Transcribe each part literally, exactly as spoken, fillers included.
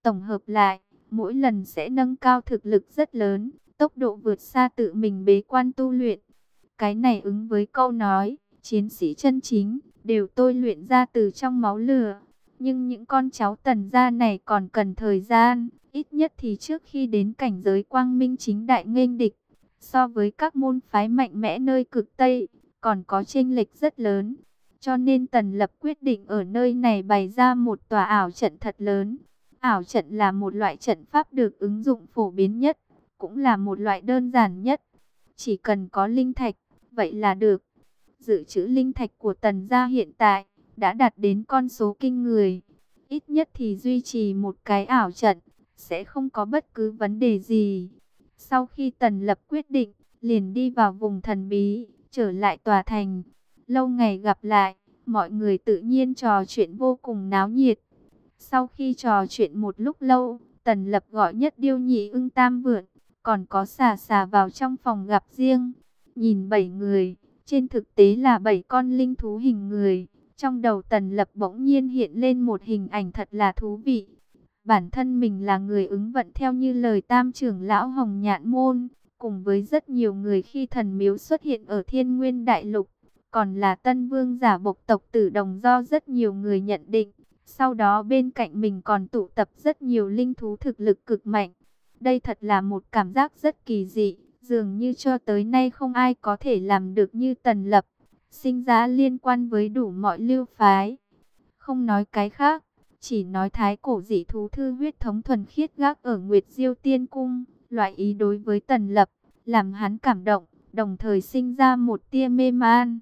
tổng hợp lại, mỗi lần sẽ nâng cao thực lực rất lớn, tốc độ vượt xa tự mình bế quan tu luyện. Cái này ứng với câu nói, chiến sĩ chân chính, đều tôi luyện ra từ trong máu lửa. Nhưng những con cháu Tần gia này còn cần thời gian, ít nhất thì trước khi đến cảnh giới quang minh chính đại nghênh địch, so với các môn phái mạnh mẽ nơi cực Tây, còn có chênh lệch rất lớn. Cho nên Tần Lập quyết định ở nơi này bày ra một tòa ảo trận thật lớn. Ảo trận là một loại trận pháp được ứng dụng phổ biến nhất, cũng là một loại đơn giản nhất. Chỉ cần có linh thạch, vậy là được. Dự trữ linh thạch của Tần gia hiện tại đã đạt đến con số kinh người. Ít nhất thì duy trì một cái ảo trận, sẽ không có bất cứ vấn đề gì. Sau khi Tần Lập quyết định, liền đi vào vùng thần bí, trở lại tòa thành. Lâu ngày gặp lại, mọi người tự nhiên trò chuyện vô cùng náo nhiệt. Sau khi trò chuyện một lúc lâu, Tần Lập gọi Nhất Điêu Nhị Ưng Tam Vượn, còn có Xà Xà vào trong phòng gặp riêng. Nhìn bảy người, trên thực tế là bảy con linh thú hình người. Trong đầu Tần Lập bỗng nhiên hiện lên một hình ảnh thật là thú vị. Bản thân mình là người ứng vận theo như lời Tam trưởng lão Hồng Nhạn Môn, cùng với rất nhiều người khi thần miếu xuất hiện ở Thiên Nguyên Đại Lục, còn là tân vương giả bộc tộc Tử Đồng do rất nhiều người nhận định. Sau đó bên cạnh mình còn tụ tập rất nhiều linh thú thực lực cực mạnh. Đây thật là một cảm giác rất kỳ dị, dường như cho tới nay không ai có thể làm được như Tần Lập, sinh ra liên quan với đủ mọi lưu phái. Không nói cái khác, chỉ nói thái cổ dị thú thư huyết thống thuần khiết gác ở Nguyệt Diêu Tiên Cung, loại ý đối với Tần Lập, làm hắn cảm động, đồng thời sinh ra một tia mê man.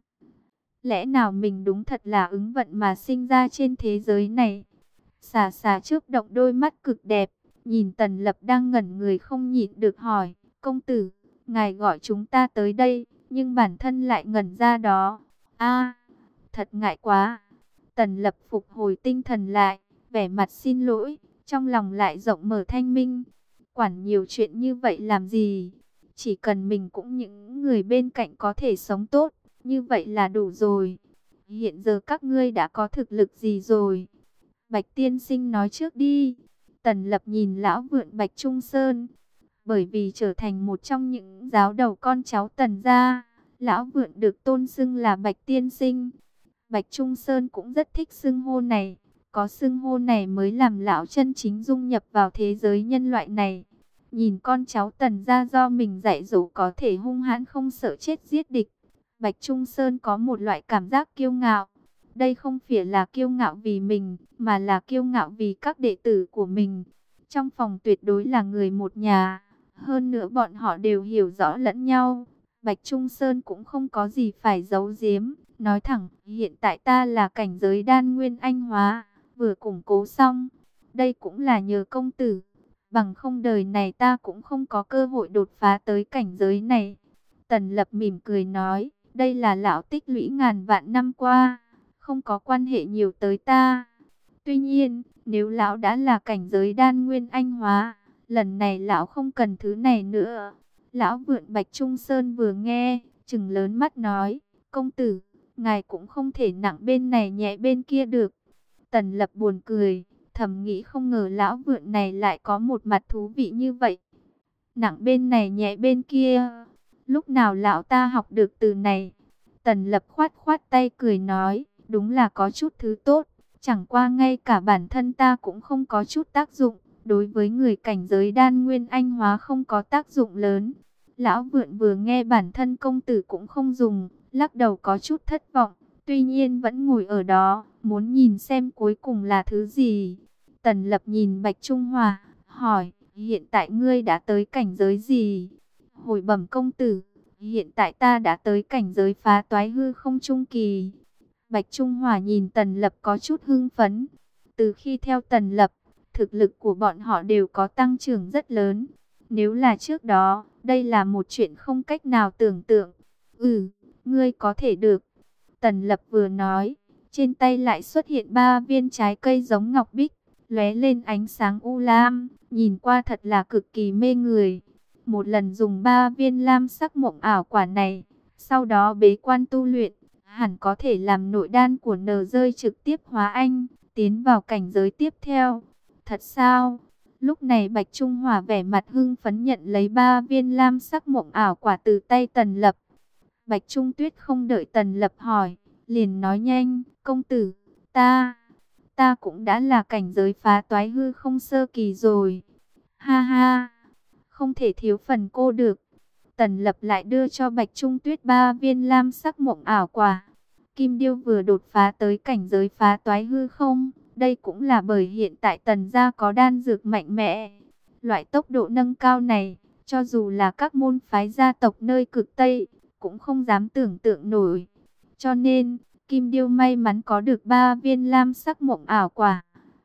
Lẽ nào mình đúng thật là ứng vận mà sinh ra trên thế giới này? Xà Xà chớp động đôi mắt cực đẹp, nhìn Tần Lập đang ngẩn người không nhịn được hỏi, công tử, ngài gọi chúng ta tới đây, nhưng bản thân lại ngẩn ra đó. A, thật ngại quá. Tần Lập phục hồi tinh thần lại, vẻ mặt xin lỗi, trong lòng lại rộng mở thanh minh. Quản nhiều chuyện như vậy làm gì? Chỉ cần mình cũng những người bên cạnh có thể sống tốt, như vậy là đủ rồi. Hiện giờ các ngươi đã có thực lực gì rồi? Bạch tiên sinh nói trước đi. Tần Lập nhìn lão vượn Bạch Trung Sơn. Bởi vì trở thành một trong những giáo đầu con cháu Tần gia, lão vượn được tôn xưng là Bạch tiên sinh. Bạch Trung Sơn cũng rất thích xưng hô này. Có xưng hô này mới làm lão chân chính dung nhập vào thế giới nhân loại này. Nhìn con cháu Tần gia do mình dạy dỗ có thể hung hãn không sợ chết giết địch, Bạch Trung Sơn có một loại cảm giác kiêu ngạo. Đây không phải là kiêu ngạo vì mình, mà là kiêu ngạo vì các đệ tử của mình. Trong phòng tuyệt đối là người một nhà. Hơn nữa bọn họ đều hiểu rõ lẫn nhau. Bạch Trung Sơn cũng không có gì phải giấu giếm. Nói thẳng, hiện tại ta là cảnh giới đan nguyên anh hóa, vừa củng cố xong. Đây cũng là nhờ công tử. Bằng không đời này ta cũng không có cơ hội đột phá tới cảnh giới này. Tần Lập mỉm cười nói, đây là lão tích lũy ngàn vạn năm qua, không có quan hệ nhiều tới ta. Tuy nhiên, nếu lão đã là cảnh giới đan nguyên anh hóa, lần này lão không cần thứ này nữa. Lão vượn Bạch Trung Sơn vừa nghe, trừng lớn mắt nói, công tử, ngài cũng không thể nặng bên này nhẹ bên kia được. Tần Lập buồn cười, thầm nghĩ không ngờ lão vượn này lại có một mặt thú vị như vậy. Nặng bên này nhẹ bên kia, lúc nào lão ta học được từ này? Tần Lập khoát khoát tay cười nói, đúng là có chút thứ tốt, chẳng qua ngay cả bản thân ta cũng không có chút tác dụng, đối với người cảnh giới đan nguyên anh hóa không có tác dụng lớn. Lão vượn vừa nghe bản thân công tử cũng không dùng, lắc đầu có chút thất vọng, tuy nhiên vẫn ngồi ở đó, muốn nhìn xem cuối cùng là thứ gì. Tần Lập nhìn Bạch Trung Hòa, hỏi, hiện tại ngươi đã tới cảnh giới gì? Hồi bẩm công tử, hiện tại ta đã tới cảnh giới phá toái hư không trung kỳ. Bạch Trung Hòa nhìn Tần Lập có chút hưng phấn. Từ khi theo Tần Lập, thực lực của bọn họ đều có tăng trưởng rất lớn. Nếu là trước đó, đây là một chuyện không cách nào tưởng tượng. Ừ, ngươi có thể được. Tần Lập vừa nói, trên tay lại xuất hiện ba viên trái cây giống ngọc bích, lóe lên ánh sáng u lam, nhìn qua thật là cực kỳ mê người. Một lần dùng ba viên lam sắc mộng ảo quả này, sau đó bế quan tu luyện, hẳn có thể làm nội đan của nờ rơi trực tiếp hóa anh, tiến vào cảnh giới tiếp theo. Thật sao? Lúc này Bạch Trung Hòa vẻ mặt hưng phấn nhận lấy ba viên lam sắc mộng ảo quả từ tay Tần Lập. Bạch Trung Tuyết không đợi Tần Lập hỏi, liền nói nhanh, công tử, ta, ta cũng đã là cảnh giới phá toái hư không sơ kỳ rồi. Ha ha, không thể thiếu phần cô được. Tần Lập lại đưa cho Bạch Trung Tuyết ba viên lam sắc mộng ảo quả. Kim Điêu vừa đột phá tới cảnh giới phá toái hư không. Đây cũng là bởi hiện tại Tần gia có đan dược mạnh mẽ. Loại tốc độ nâng cao này, cho dù là các môn phái gia tộc nơi cực Tây, cũng không dám tưởng tượng nổi. Cho nên, Kim Điêu may mắn có được ba viên lam sắc mộng ảo quả.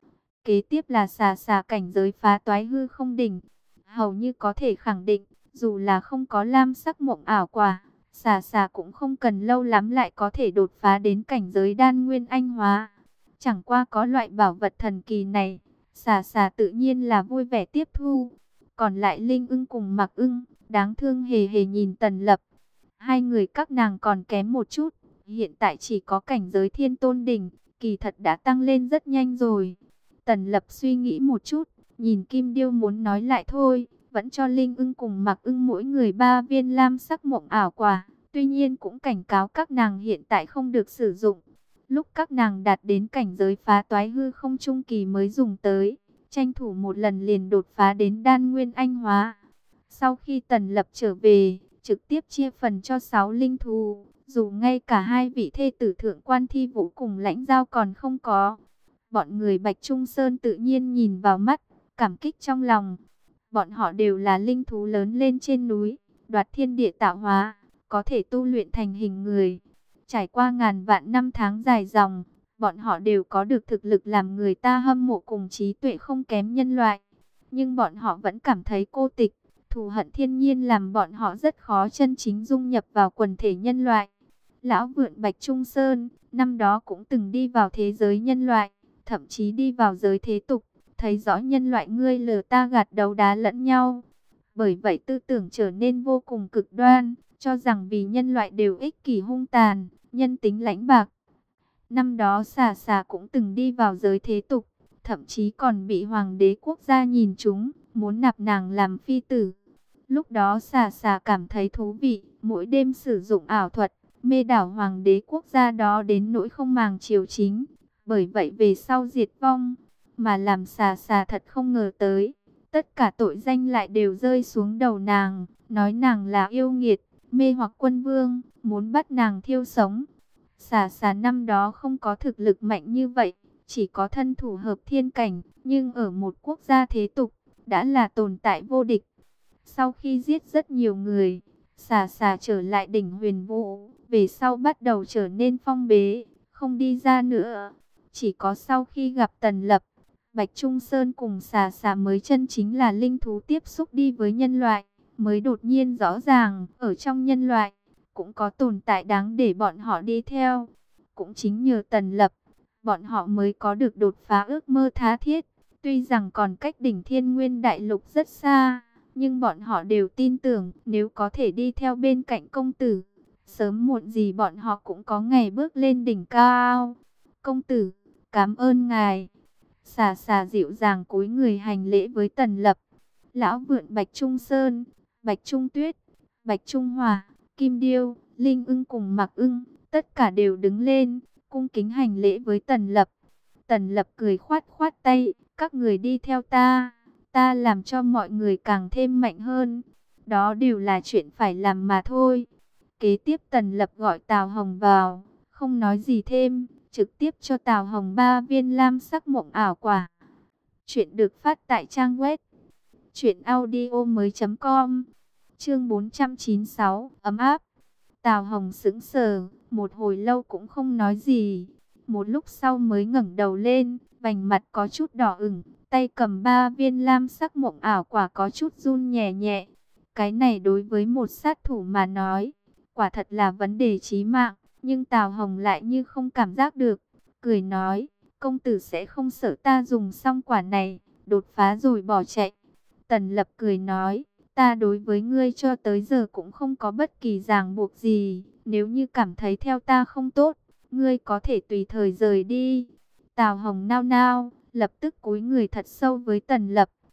Kế tiếp là xà xà cảnh giới phá toái hư không đỉnh. Hầu như có thể khẳng định, dù là không có lam sắc mộng ảo quả, xà xà cũng không cần lâu lắm lại có thể đột phá đến cảnh giới đan nguyên anh hóa. Chẳng qua có loại bảo vật thần kỳ này, xà xà tự nhiên là vui vẻ tiếp thu. Còn lại Linh Ưng cùng Mặc Ưng, đáng thương hề hề nhìn Tần Lập. Hai người các nàng còn kém một chút, hiện tại chỉ có cảnh giới thiên tôn đỉnh, kỳ thật đã tăng lên rất nhanh rồi. Tần Lập suy nghĩ một chút, nhìn Kim Điêu muốn nói lại thôi, vẫn cho Linh Ưng cùng Mặc Ưng mỗi người ba viên lam sắc mộng ảo quả. Tuy nhiên cũng cảnh cáo các nàng hiện tại không được sử dụng. Lúc các nàng đạt đến cảnh giới phá toái hư không trung kỳ mới dùng tới, tranh thủ một lần liền đột phá đến đan nguyên anh hóa. Sau khi Tần Lập trở về, trực tiếp chia phần cho sáu linh thú, dù ngay cả hai vị thê tử thượng quan Thi Vũ cùng Lãnh Giao còn không có. Bọn người Bạch Trung Sơn tự nhiên nhìn vào mắt, cảm kích trong lòng. Bọn họ đều là linh thú lớn lên trên núi, đoạt thiên địa tạo hóa, có thể tu luyện thành hình người. Trải qua ngàn vạn năm tháng dài dòng, bọn họ đều có được thực lực làm người ta hâm mộ cùng trí tuệ không kém nhân loại. Nhưng bọn họ vẫn cảm thấy cô tịch, thù hận thiên nhiên làm bọn họ rất khó chân chính dung nhập vào quần thể nhân loại. Lão vượn Bạch Trung Sơn, năm đó cũng từng đi vào thế giới nhân loại, thậm chí đi vào giới thế tục, thấy rõ nhân loại ngươi lừa ta gạt đấu đá lẫn nhau. Bởi vậy tư tưởng trở nên vô cùng cực đoan, cho rằng vì nhân loại đều ích kỷ hung tàn, nhân tính lãnh bạc. Năm đó xà xà cũng từng đi vào giới thế tục, thậm chí còn bị hoàng đế quốc gia nhìn trúng, muốn nạp nàng làm phi tử. Lúc đó xà xà cảm thấy thú vị, mỗi đêm sử dụng ảo thuật, mê đảo hoàng đế quốc gia đó đến nỗi không màng triều chính. Bởi vậy về sau diệt vong, mà làm xà xà thật không ngờ tới. Tất cả tội danh lại đều rơi xuống đầu nàng, nói nàng là yêu nghiệt, mê hoặc quân vương, muốn bắt nàng thiêu sống. Xà xà năm đó không có thực lực mạnh như vậy, chỉ có thân thủ hợp thiên cảnh, nhưng ở một quốc gia thế tục, đã là tồn tại vô địch. Sau khi giết rất nhiều người, xà xà trở lại đỉnh huyền vũ, về sau bắt đầu trở nên phong bế, không đi ra nữa. Chỉ có sau khi gặp Tần Lập, Bạch Trung Sơn cùng xà xà mới chân chính là linh thú tiếp xúc đi với nhân loại, mới đột nhiên rõ ràng, ở trong nhân loại, cũng có tồn tại đáng để bọn họ đi theo. Cũng chính nhờ Tần Lập, bọn họ mới có được đột phá ước mơ tha thiết. Tuy rằng còn cách đỉnh Thiên Nguyên Đại Lục rất xa, nhưng bọn họ đều tin tưởng nếu có thể đi theo bên cạnh công tử, sớm muộn gì bọn họ cũng có ngày bước lên đỉnh cao. Công tử, cảm ơn ngài. Xà xà dịu dàng cúi người hành lễ với Tần Lập. Lão vượn Bạch Trung Sơn, Bạch Trung Tuyết, Bạch Trung Hòa, Kim Điêu, Linh Ưng cùng Mặc Ưng, tất cả đều đứng lên, cung kính hành lễ với Tần Lập. Tần Lập cười khoát khoát tay, các người đi theo ta, ta làm cho mọi người càng thêm mạnh hơn. Đó đều là chuyện phải làm mà thôi. Kế tiếp Tần Lập gọi Tào Hồng vào, không nói gì thêm, trực tiếp cho Tào Hồng ba viên lam sắc mộng ảo quả. Chuyện được phát tại trang web truyện audio mới chấm com. Chương bốn trăm chín mươi sáu, ấm áp. Tào Hồng sững sờ, một hồi lâu cũng không nói gì. Một lúc sau mới ngẩng đầu lên, vành mặt có chút đỏ ửng, tay cầm ba viên lam sắc mộng ảo quả có chút run nhẹ nhẹ. Cái này đối với một sát thủ mà nói, quả thật là vấn đề chí mạng. Nhưng Tào Hồng lại như không cảm giác được, cười nói, công tử sẽ không sợ ta dùng xong quả này, đột phá rồi bỏ chạy. Tần Lập cười nói, ta đối với ngươi cho tới giờ cũng không có bất kỳ ràng buộc gì, nếu như cảm thấy theo ta không tốt, ngươi có thể tùy thời rời đi. Tào Hồng nao nao, lập tức cúi người thật sâu với Tần Lập,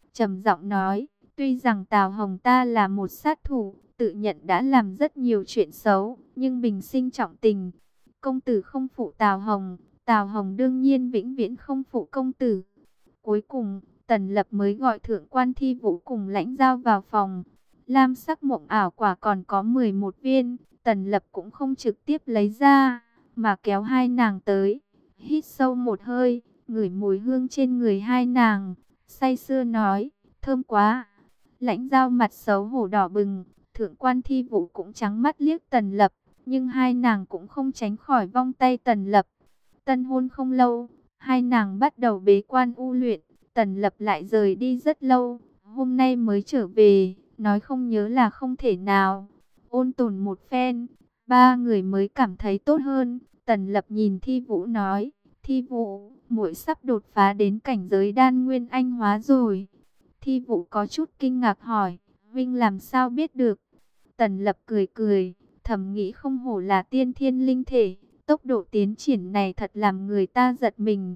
trầm giọng nói, tuy rằng Tào Hồng ta là một sát thủ, tự nhận đã làm rất nhiều chuyện xấu, nhưng bình sinh trọng tình. Công tử không phụ Tào Hồng, Tào Hồng đương nhiên vĩnh viễn không phụ công tử. Cuối cùng, Tần Lập mới gọi thượng quan Thi Vũ cùng Lãnh Giao vào phòng. Lam sắc mộng ảo quả còn có mười một viên, Tần Lập cũng không trực tiếp lấy ra, mà kéo hai nàng tới. Hít sâu một hơi, ngửi mùi hương trên người hai nàng, say sưa nói, thơm quá. Lãnh Giao mặt xấu hổ đỏ bừng, thượng quan Thi Vũ cũng trắng mắt liếc Tần Lập, nhưng hai nàng cũng không tránh khỏi vong tay Tần Lập. Tân hôn không lâu, hai nàng bắt đầu bế quan u luyện, Tần Lập lại rời đi rất lâu, hôm nay mới trở về, nói không nhớ là không thể nào. Ôn tồn một phen, ba người mới cảm thấy tốt hơn. Tần Lập nhìn Thi Vũ nói, Thi Vũ, muội sắp đột phá đến cảnh giới đan nguyên anh hóa rồi. Thi Vũ có chút kinh ngạc hỏi, Vinh làm sao biết được? Tần Lập cười cười, thầm nghĩ không hổ là tiên thiên linh thể, tốc độ tiến triển này thật làm người ta giật mình.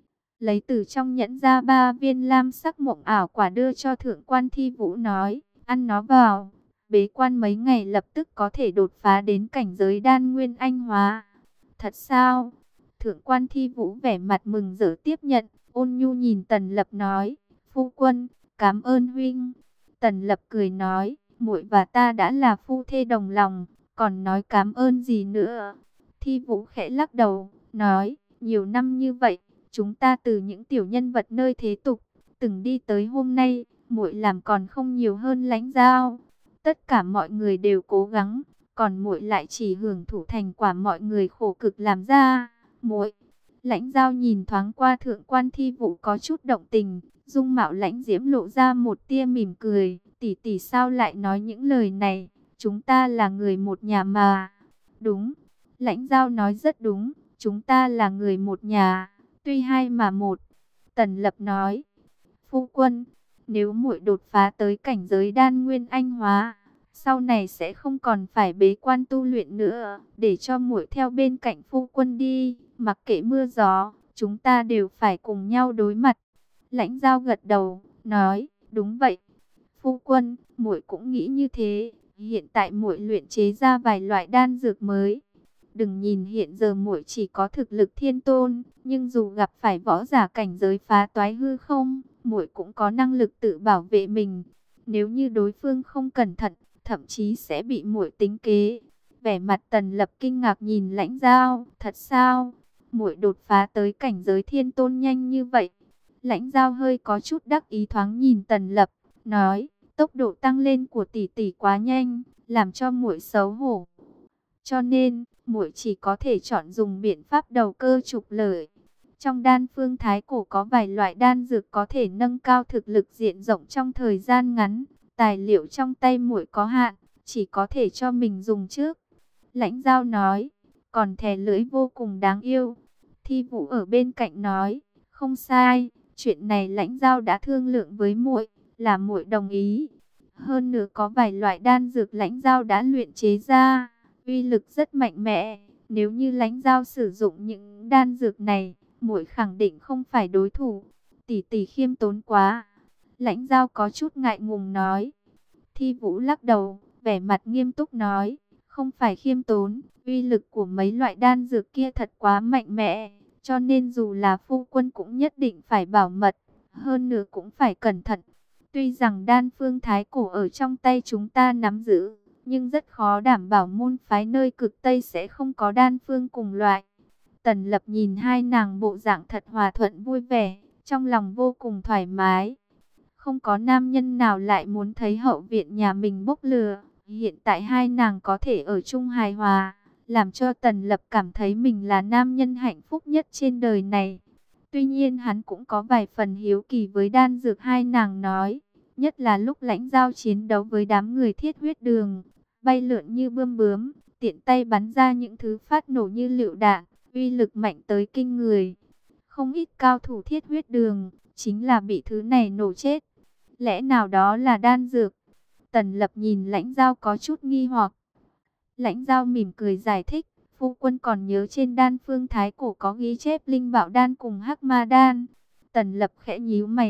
Lấy từ trong nhẫn ra ba viên lam sắc mộng ảo quả đưa cho thượng quan Thi Vũ nói, ăn nó vào, bế quan mấy ngày lập tức có thể đột phá đến cảnh giới đan nguyên anh hóa. Thật sao? Thượng quan Thi Vũ vẻ mặt mừng rỡ tiếp nhận, ôn nhu nhìn Tần Lập nói, phu quân, cảm ơn huynh. Tần Lập cười nói, muội và ta đã là phu thê đồng lòng, còn nói cảm ơn gì nữa. Thi Vũ khẽ lắc đầu, nói, nhiều năm như vậy, chúng ta từ những tiểu nhân vật nơi thế tục, từng đi tới hôm nay, muội làm còn không nhiều hơn Lãnh Giao. Tất cả mọi người đều cố gắng, còn muội lại chỉ hưởng thụ thành quả mọi người khổ cực làm ra. Muội, Lãnh Giao nhìn thoáng qua thượng quan Thi Vũ có chút động tình, dung mạo lãnh diễm lộ ra một tia mỉm cười, tỷ tỷ sao lại nói những lời này, chúng ta là người một nhà mà. Đúng, Lãnh Giao nói rất đúng, chúng ta là người một nhà, tuy hai mà một. Tần Lập nói, phu quân, nếu muội đột phá tới cảnh giới đan nguyên anh hóa, sau này sẽ không còn phải bế quan tu luyện nữa, để cho muội theo bên cạnh phu quân đi, mặc kệ mưa gió, chúng ta đều phải cùng nhau đối mặt. Lãnh Giao gật đầu, nói, đúng vậy. Phu quân, muội cũng nghĩ như thế, hiện tại muội luyện chế ra vài loại đan dược mới. Đừng nhìn hiện giờ muội chỉ có thực lực thiên tôn, nhưng dù gặp phải võ giả cảnh giới phá toái hư không, muội cũng có năng lực tự bảo vệ mình. Nếu như đối phương không cẩn thận, thậm chí sẽ bị muội tính kế. Vẻ mặt Tần Lập kinh ngạc nhìn Lãnh Giao, thật sao? Muội đột phá tới cảnh giới thiên tôn nhanh như vậy. Lãnh Giao hơi có chút đắc ý thoáng nhìn Tần Lập, nói, tốc độ tăng lên của tỷ tỷ quá nhanh, làm cho muội xấu hổ. Cho nên, muội chỉ có thể chọn dùng biện pháp đầu cơ trục lợi. Trong đan phương thái cổ có vài loại đan dược có thể nâng cao thực lực diện rộng trong thời gian ngắn. Tài liệu trong tay muội có hạn, chỉ có thể cho mình dùng trước. Lãnh Giao nói, còn thè lưỡi vô cùng đáng yêu. Thi Vũ ở bên cạnh nói, không sai, chuyện này Lãnh Giao đã thương lượng với muội, là muội đồng ý. Hơn nữa có vài loại đan dược Lãnh Giao đã luyện chế ra, uy lực rất mạnh mẽ. Nếu như Lãnh Giao sử dụng những đan dược này, muội khẳng định không phải đối thủ. Tỷ tỷ khiêm tốn quá. Lãnh Giao có chút ngại ngùng nói. Thi Vũ lắc đầu, vẻ mặt nghiêm túc nói, không phải khiêm tốn, uy lực của mấy loại đan dược kia thật quá mạnh mẽ, cho nên dù là phu quân cũng nhất định phải bảo mật, hơn nữa cũng phải cẩn thận. Tuy rằng đan phương thái cổ ở trong tay chúng ta nắm giữ, nhưng rất khó đảm bảo môn phái nơi cực Tây sẽ không có đan phương cùng loại. Tần Lập nhìn hai nàng bộ dạng thật hòa thuận vui vẻ, trong lòng vô cùng thoải mái. Không có nam nhân nào lại muốn thấy hậu viện nhà mình bốc lửa. Hiện tại hai nàng có thể ở chung hài hòa, làm cho Tần Lập cảm thấy mình là nam nhân hạnh phúc nhất trên đời này. Tuy nhiên hắn cũng có vài phần hiếu kỳ với đan dược hai nàng nói. Nhất là lúc Lãnh Giao chiến đấu với đám người thiết huyết đường, bay lượn như bươm bướm, tiện tay bắn ra những thứ phát nổ như lựu đạn, uy lực mạnh tới kinh người. Không ít cao thủ thiết huyết đường, chính là bị thứ này nổ chết. Lẽ nào đó là đan dược? Tần Lập nhìn Lãnh Giao có chút nghi hoặc. Lãnh Giao mỉm cười giải thích, phu quân còn nhớ trên đan phương thái cổ có ghi chép linh bảo đan cùng hắc ma đan. Tần Lập khẽ nhíu mày,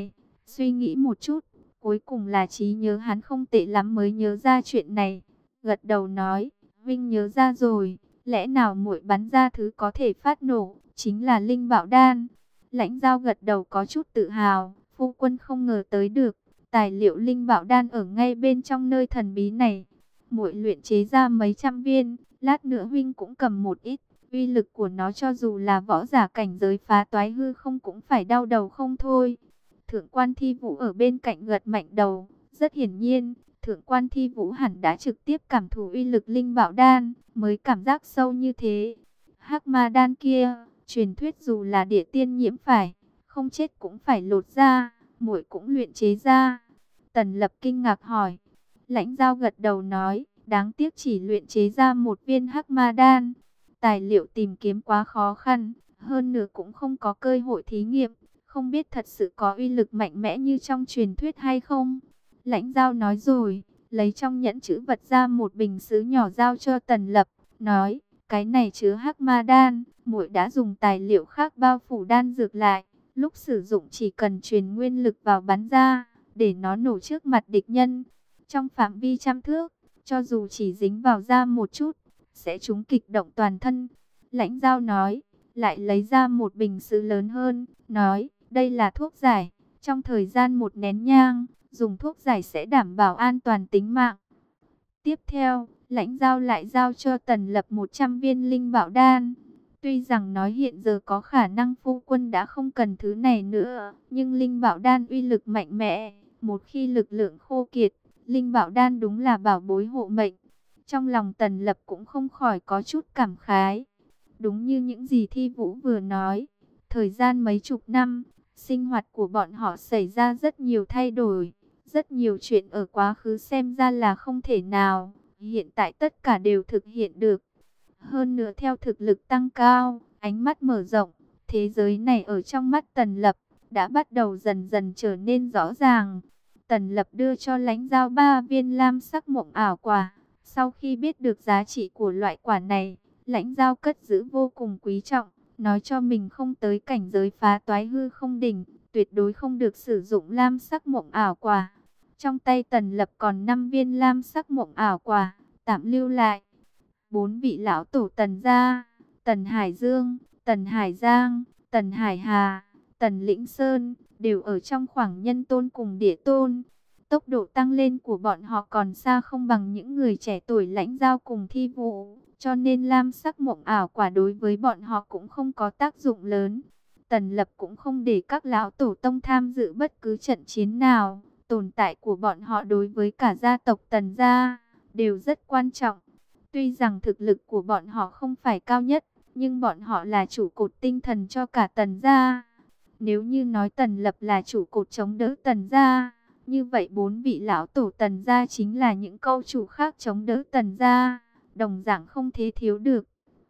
Suy nghĩ một chút, cuối cùng là trí nhớ hắn không tệ lắm mới nhớ ra chuyện này. Gật đầu nói, Vinh nhớ ra rồi, lẽ nào muội bắn ra thứ có thể phát nổ, chính là linh bảo đan. Lãnh Giao gật đầu có chút tự hào, phu quân không ngờ tới được, tài liệu linh bảo đan ở ngay bên trong nơi thần bí này. Muội luyện chế ra mấy trăm viên, lát nữa huynh cũng cầm một ít, uy lực của nó cho dù là võ giả cảnh giới phá toái hư không cũng phải đau đầu không thôi. Thượng quan Thi Vũ ở bên cạnh gật mạnh đầu, rất hiển nhiên, Thượng quan Thi Vũ hẳn đã trực tiếp cảm thụ uy lực linh bảo đan, mới cảm giác sâu như thế. Hắc ma đan kia, truyền thuyết dù là địa tiên nhiễm phải, không chết cũng phải lột ra, muội cũng luyện chế ra. Tần Lập kinh ngạc hỏi. Lãnh Giao gật đầu nói, đáng tiếc chỉ luyện chế ra một viên hắc ma đan. Tài liệu tìm kiếm quá khó khăn, hơn nữa cũng không có cơ hội thí nghiệm, không biết thật sự có uy lực mạnh mẽ như trong truyền thuyết hay không. Lãnh Giao nói rồi, lấy trong nhẫn chữ vật ra một bình sứ nhỏ giao cho Tần Lập, nói, cái này chứa hắc ma đan, muội đã dùng tài liệu khác bao phủ đan dược lại, lúc sử dụng chỉ cần truyền nguyên lực vào bắn ra, để nó nổ trước mặt địch nhân. Trong phạm vi trăm thước, cho dù chỉ dính vào da một chút, sẽ trúng kịch động toàn thân. Lãnh Giao nói, lại lấy ra một bình sứ lớn hơn, nói, đây là thuốc giải, trong thời gian một nén nhang, dùng thuốc giải sẽ đảm bảo an toàn tính mạng. Tiếp theo, Lãnh Giao lại giao cho Tần Lập một trăm viên linh bảo đan. Tuy rằng nói hiện giờ có khả năng phu quân đã không cần thứ này nữa, nhưng linh bảo đan uy lực mạnh mẽ, một khi lực lượng khô kiệt, linh bảo đan đúng là bảo bối hộ mệnh. Trong lòng Tần Lập cũng không khỏi có chút cảm khái. Đúng như những gì Thi Vũ vừa nói, thời gian mấy chục năm, sinh hoạt của bọn họ xảy ra rất nhiều thay đổi. Rất nhiều chuyện ở quá khứ xem ra là không thể nào, hiện tại tất cả đều thực hiện được. Hơn nữa theo thực lực tăng cao, ánh mắt mở rộng, thế giới này ở trong mắt Tần Lập đã bắt đầu dần dần trở nên rõ ràng. Tần Lập đưa cho Lãnh Giao ba viên lam sắc mộng ảo quả. Sau khi biết được giá trị của loại quả này, Lãnh Giao cất giữ vô cùng quý trọng, nói cho mình không tới cảnh giới phá toái hư không đỉnh, tuyệt đối không được sử dụng lam sắc mộng ảo quả. Trong tay Tần Lập còn năm viên lam sắc mộng ảo quả, tạm lưu lại. Bốn vị lão tổ Tần gia, Tần Hải Dương, Tần Hải Giang, Tần Hải Hà, Tần Lĩnh Sơn, đều ở trong khoảng nhân tôn cùng địa tôn. Tốc độ tăng lên của bọn họ còn xa không bằng những người trẻ tuổi Lãnh Giao cùng Thi Vũ, cho nên lam sắc mộng ảo quả đối với bọn họ cũng không có tác dụng lớn. Tần Lập cũng không để các lão tổ tông tham dự bất cứ trận chiến nào. Tồn tại của bọn họ đối với cả gia tộc Tần gia đều rất quan trọng. Tuy rằng thực lực của bọn họ không phải cao nhất, nhưng bọn họ là trụ cột tinh thần cho cả Tần gia. Nếu như nói Tần Lập là trụ cột chống đỡ Tần gia, như vậy bốn vị lão tổ Tần gia chính là những câu chủ khác chống đỡ Tần gia, đồng dạng không thể thiếu được.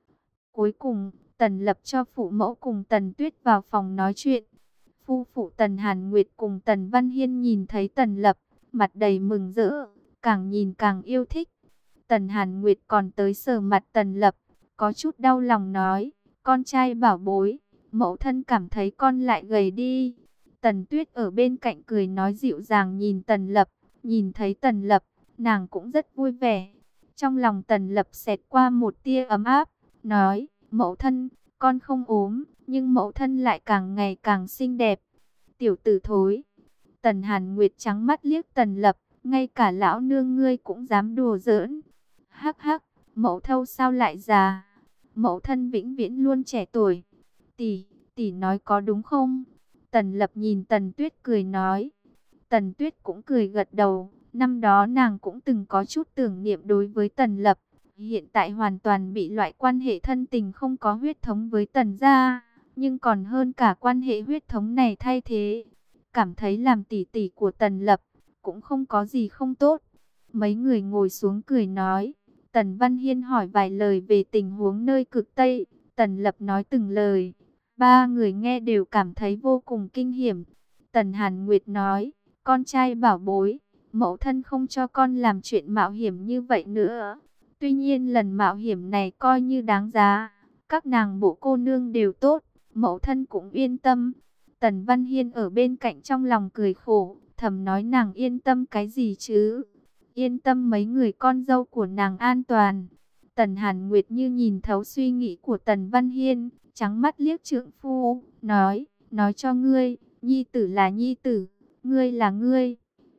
Cuối cùng, Tần Lập cho phụ mẫu cùng Tần Tuyết vào phòng nói chuyện. Phu phụ Tần Hàn Nguyệt cùng Tần Văn Hiên nhìn thấy Tần Lập, mặt đầy mừng rỡ, càng nhìn càng yêu thích. Tần Hàn Nguyệt còn tới sờ mặt Tần Lập, có chút đau lòng nói, con trai bảo bối, mẫu thân cảm thấy con lại gầy đi. Tần Tuyết ở bên cạnh cười nói dịu dàng nhìn Tần Lập, nhìn thấy Tần Lập, nàng cũng rất vui vẻ. Trong lòng Tần Lập xẹt qua một tia ấm áp, nói, mẫu thân, con không ốm, nhưng mẫu thân lại càng ngày càng xinh đẹp. Tiểu tử thối. Tần Hàn Nguyệt trắng mắt liếc Tần Lập, ngay cả lão nương ngươi cũng dám đùa giỡn. Hắc hắc, mẫu thâu sao lại già? Mẫu thân vĩnh viễn luôn trẻ tuổi. Tỷ, tỷ nói có đúng không? Tần Lập nhìn Tần Tuyết cười nói. Tần Tuyết cũng cười gật đầu. Năm đó nàng cũng từng có chút tưởng niệm đối với Tần Lập. Hiện tại hoàn toàn bị loại quan hệ thân tình không có huyết thống với Tần gia, nhưng còn hơn cả quan hệ huyết thống này thay thế. Cảm thấy làm tỷ tỷ của Tần Lập cũng không có gì không tốt. Mấy người ngồi xuống cười nói. Tần Văn Hiên hỏi vài lời về tình huống nơi cực Tây. Tần Lập nói từng lời. Ba người nghe đều cảm thấy vô cùng kinh hiểm. Tần Hàn Nguyệt nói, con trai bảo bối, mẫu thân không cho con làm chuyện mạo hiểm như vậy nữa. Tuy nhiên lần mạo hiểm này coi như đáng giá. Các nàng bộ cô nương đều tốt, mẫu thân cũng yên tâm. Tần Văn Hiên ở bên cạnh trong lòng cười khổ, thầm nói nàng yên tâm cái gì chứ? Yên tâm mấy người con dâu của nàng an toàn. Tần Hàn Nguyệt như nhìn thấu suy nghĩ của Tần Văn Hiên, trắng mắt liếc trượng phu, nói, nói cho ngươi, nhi tử là nhi tử, ngươi là ngươi.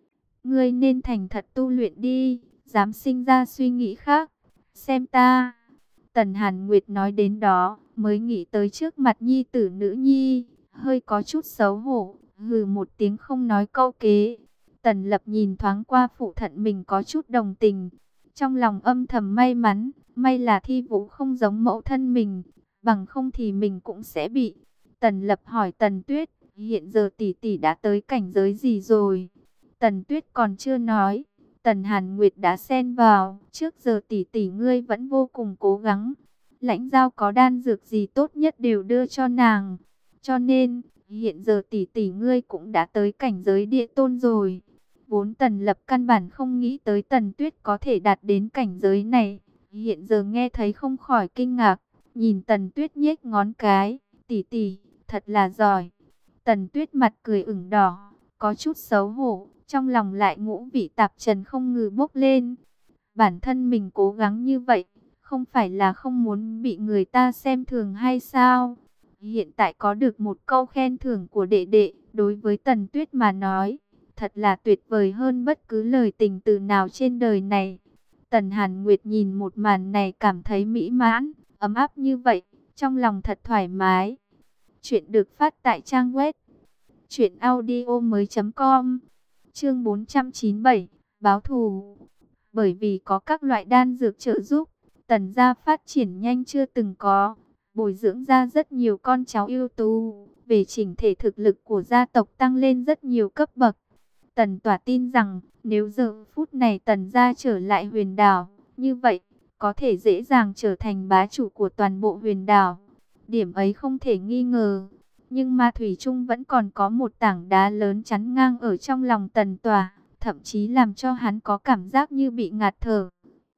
Ngươi nên thành thật tu luyện đi, dám sinh ra suy nghĩ khác, xem ta. Tần Hàn Nguyệt nói đến đó, mới nghĩ tới trước mặt nhi tử nữ nhi, hơi có chút xấu hổ, hừ một tiếng không nói câu kế. Tần Lập nhìn thoáng qua phụ thận mình có chút đồng tình, trong lòng âm thầm may mắn, may là Thi Vũ không giống mẫu thân mình, bằng không thì mình cũng sẽ bị. Tần Lập hỏi Tần Tuyết, hiện giờ tỷ tỷ đã tới cảnh giới gì rồi? Tần Tuyết còn chưa nói, Tần Hàn Nguyệt đã xen vào, trước giờ tỷ tỷ ngươi vẫn vô cùng cố gắng. Lãnh Giao có đan dược gì tốt nhất đều đưa cho nàng. Cho nên, hiện giờ tỷ tỷ ngươi cũng đã tới cảnh giới địa tôn rồi. Vốn Tần Lập căn bản không nghĩ tới Tần Tuyết có thể đạt đến cảnh giới này. Hiện giờ nghe thấy không khỏi kinh ngạc, nhìn Tần Tuyết nhếch ngón cái, tỷ tỷ, thật là giỏi. Tần Tuyết mặt cười ửng đỏ, có chút xấu hổ, trong lòng lại ngũ vị tạp trần không ngừ bốc lên. Bản thân mình cố gắng như vậy, không phải là không muốn bị người ta xem thường hay sao? Hiện tại có được một câu khen thưởng của đệ đệ, đối với Tần Tuyết mà nói, thật là tuyệt vời hơn bất cứ lời tình từ nào trên đời này. Tần Hàn Nguyệt nhìn một màn này cảm thấy mỹ mãn, ấm áp như vậy, trong lòng thật thoải mái. Chuyện được phát tại trang web truyện audio mới chấm com. Chương bốn trăm chín mươi bảy, báo thù. Bởi vì có các loại đan dược trợ giúp, Tần gia phát triển nhanh chưa từng có, bồi dưỡng ra rất nhiều con cháu ưu tú, về chỉnh thể thực lực của gia tộc tăng lên rất nhiều cấp bậc. Tần Tỏa tin rằng, nếu giờ phút này Tần gia trở lại Huyền Đảo, như vậy, có thể dễ dàng trở thành bá chủ của toàn bộ Huyền Đảo. Điểm ấy không thể nghi ngờ. Nhưng mà thủy chung vẫn còn có một tảng đá lớn chắn ngang ở trong lòng Tần Tỏa, thậm chí làm cho hắn có cảm giác như bị ngạt thở.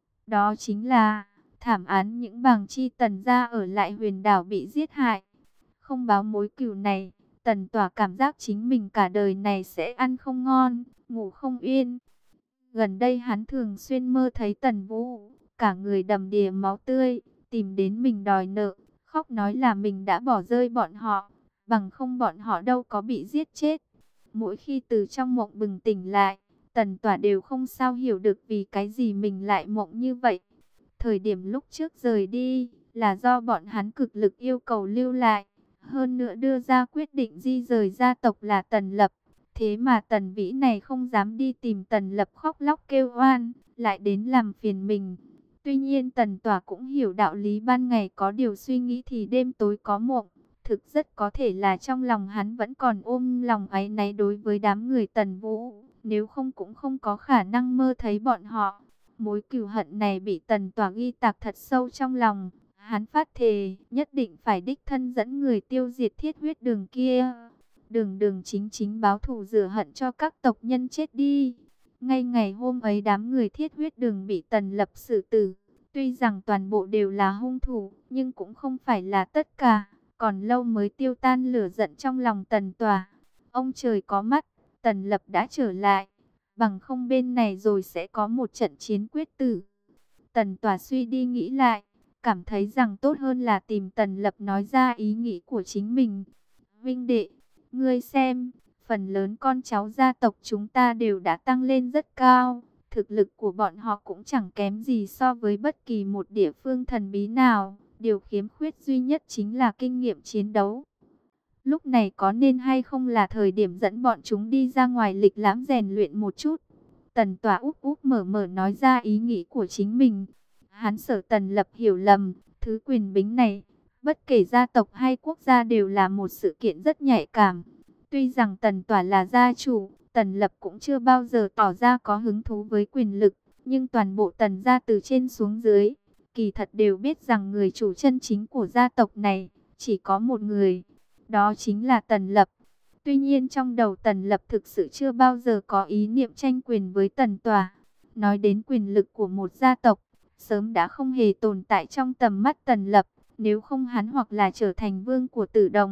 Đó chính là thảm án những bàng chi Tần gia ở lại Huyền Đảo bị giết hại. Không báo mối cừu này, Tần Tỏa cảm giác chính mình cả đời này sẽ ăn không ngon, ngủ không yên. Gần đây hắn thường xuyên mơ thấy Tần Vũ, cả người đầm đìa máu tươi, tìm đến mình đòi nợ, khóc nói là mình đã bỏ rơi bọn họ, bằng không bọn họ đâu có bị giết chết. Mỗi khi từ trong mộng bừng tỉnh lại, Tần Tỏa đều không sao hiểu được vì cái gì mình lại mộng như vậy. Thời điểm lúc trước rời đi, là do bọn hắn cực lực yêu cầu lưu lại. Hơn nữa đưa ra quyết định di rời gia tộc là Tần Lập. Thế mà Tần Vĩ này không dám đi tìm Tần Lập khóc lóc kêu oan, lại đến làm phiền mình. Tuy nhiên Tần Tỏa cũng hiểu đạo lý ban ngày có điều suy nghĩ thì đêm tối có mộng. Thực rất có thể là trong lòng hắn vẫn còn ôm lòng áy náy đối với đám người Tần Vũ. Nếu không cũng không có khả năng mơ thấy bọn họ. Mối cừu hận này bị Tần Tỏa ghi tạc thật sâu trong lòng. Hắn phát thề nhất định phải đích thân dẫn người tiêu diệt thiết huyết đường kia. Đường đường chính chính báo thù rửa hận cho các tộc nhân chết đi. Ngay ngày hôm ấy đám người thiết huyết đường bị Tần Lập xử tử. Tuy rằng toàn bộ đều là hung thủ, nhưng cũng không phải là tất cả. Còn lâu mới tiêu tan lửa giận trong lòng Tần Tỏa. Ông trời có mắt, Tần Lập đã trở lại. Bằng không bên này rồi sẽ có một trận chiến quyết tử. Tần Tỏa suy đi nghĩ lại, cảm thấy rằng tốt hơn là tìm Tần Lập nói ra ý nghĩ của chính mình. Vinh đệ, ngươi xem, phần lớn con cháu gia tộc chúng ta đều đã tăng lên rất cao. Thực lực của bọn họ cũng chẳng kém gì so với bất kỳ một địa phương thần bí nào. Điều khiếm khuyết duy nhất chính là kinh nghiệm chiến đấu. Lúc này có nên hay không là thời điểm dẫn bọn chúng đi ra ngoài lịch lãm rèn luyện một chút. Tần Tỏa úp úp mở mở nói ra ý nghĩ của chính mình. Hắn sợ Tần Lập hiểu lầm, thứ quyền bính này, bất kể gia tộc hay quốc gia đều là một sự kiện rất nhạy cảm. Tuy rằng Tần Tỏa là gia chủ, Tần Lập cũng chưa bao giờ tỏ ra có hứng thú với quyền lực, nhưng toàn bộ Tần gia từ trên xuống dưới, kỳ thật đều biết rằng người chủ chân chính của gia tộc này chỉ có một người, đó chính là Tần Lập. Tuy nhiên trong đầu Tần Lập thực sự chưa bao giờ có ý niệm tranh quyền với Tần Tỏa. Nói đến quyền lực của một gia tộc, sớm đã không hề tồn tại trong tầm mắt Tần Lập. Nếu không hắn hoặc là trở thành vương của Tử Đồng,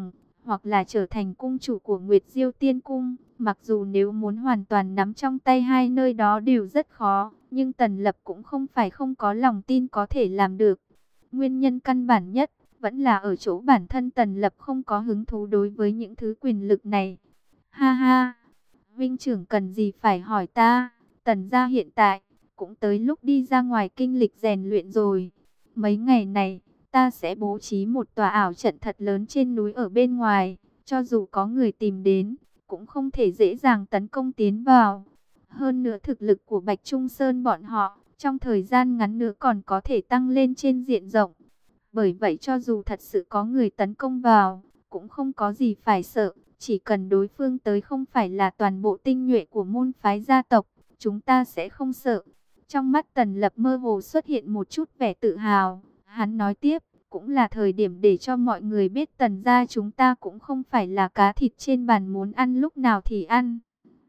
hoặc là trở thành cung chủ của Nguyệt Diêu Tiên Cung. Mặc dù nếu muốn hoàn toàn nắm trong tay hai nơi đó đều rất khó, nhưng Tần Lập cũng không phải không có lòng tin có thể làm được. Nguyên nhân căn bản nhất vẫn là ở chỗ bản thân Tần Lập không có hứng thú đối với những thứ quyền lực này. Ha ha, Vinh trưởng cần gì phải hỏi ta, Tần gia hiện tại cũng tới lúc đi ra ngoài kinh lịch rèn luyện rồi. Mấy ngày này, ta sẽ bố trí một tòa ảo trận thật lớn trên núi ở bên ngoài, cho dù có người tìm đến, cũng không thể dễ dàng tấn công tiến vào. Hơn nữa thực lực của Bạch Trung Sơn bọn họ, trong thời gian ngắn nữa còn có thể tăng lên trên diện rộng. Bởi vậy cho dù thật sự có người tấn công vào, cũng không có gì phải sợ, chỉ cần đối phương tới không phải là toàn bộ tinh nhuệ của môn phái gia tộc, chúng ta sẽ không sợ. Trong mắt Tần Lập mơ hồ xuất hiện một chút vẻ tự hào, hắn nói tiếp, cũng là thời điểm để cho mọi người biết Tần gia chúng ta cũng không phải là cá thịt trên bàn muốn ăn lúc nào thì ăn.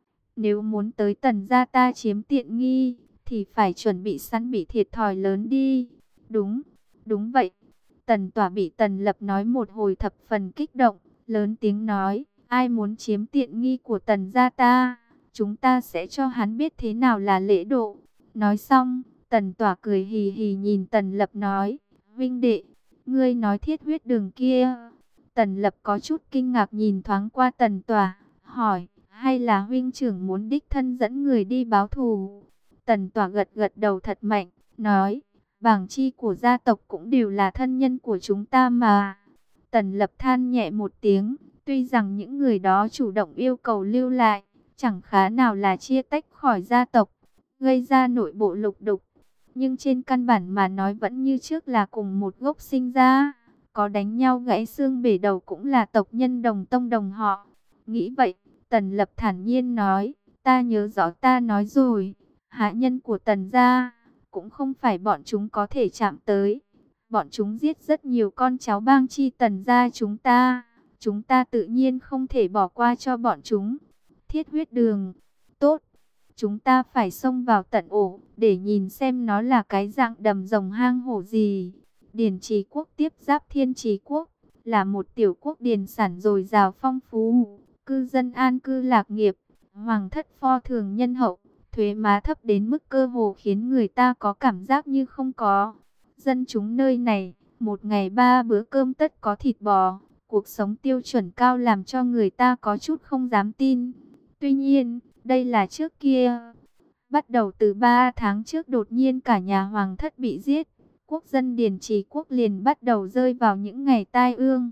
Nếu muốn tới Tần gia ta chiếm tiện nghi, thì phải chuẩn bị sẵn bị thiệt thòi lớn đi. Đúng, đúng vậy. Tần Tỏa bị Tần Lập nói một hồi thập phần kích động, lớn tiếng nói, ai muốn chiếm tiện nghi của Tần gia ta, chúng ta sẽ cho hắn biết thế nào là lễ độ. Nói xong, Tần Tỏa cười hì hì nhìn Tần Lập nói, Vinh đệ, ngươi nói thiết huyết đường kia. Tần Lập có chút kinh ngạc nhìn thoáng qua Tần Tỏa, hỏi, hay là huynh trưởng muốn đích thân dẫn người đi báo thù? Tần Tỏa gật gật đầu thật mạnh, nói, bảng chi của gia tộc cũng đều là thân nhân của chúng ta mà. Tần Lập than nhẹ một tiếng, tuy rằng những người đó chủ động yêu cầu lưu lại, chẳng khá nào là chia tách khỏi gia tộc, gây ra nội bộ lục đục. Nhưng trên căn bản mà nói vẫn như trước là cùng một gốc sinh ra, có đánh nhau gãy xương bể đầu cũng là tộc nhân đồng tông đồng họ. Nghĩ vậy, Tần Lập thản nhiên nói, ta nhớ rõ ta nói rồi, hạ nhân của Tần gia cũng không phải bọn chúng có thể chạm tới. Bọn chúng giết rất nhiều con cháu bang chi Tần gia chúng ta, chúng ta tự nhiên không thể bỏ qua cho bọn chúng. Thiết huyết đường, tốt, chúng ta phải xông vào tận ổ, để nhìn xem nó là cái dạng đầm rồng hang hổ gì. Điền Trì Quốc tiếp giáp Thiên Trì Quốc, là một tiểu quốc điền sản dồi dào phong phú, cư dân an cư lạc nghiệp, hoàng thất pho thường nhân hậu, thuế má thấp đến mức cơ hồ khiến người ta có cảm giác như không có. Dân chúng nơi này, một ngày ba bữa cơm tất có thịt bò, cuộc sống tiêu chuẩn cao làm cho người ta có chút không dám tin. Tuy nhiên, đây là trước kia. Bắt đầu từ ba tháng trước đột nhiên cả nhà hoàng thất bị giết, quốc dân Điền Trì Quốc liền bắt đầu rơi vào những ngày tai ương.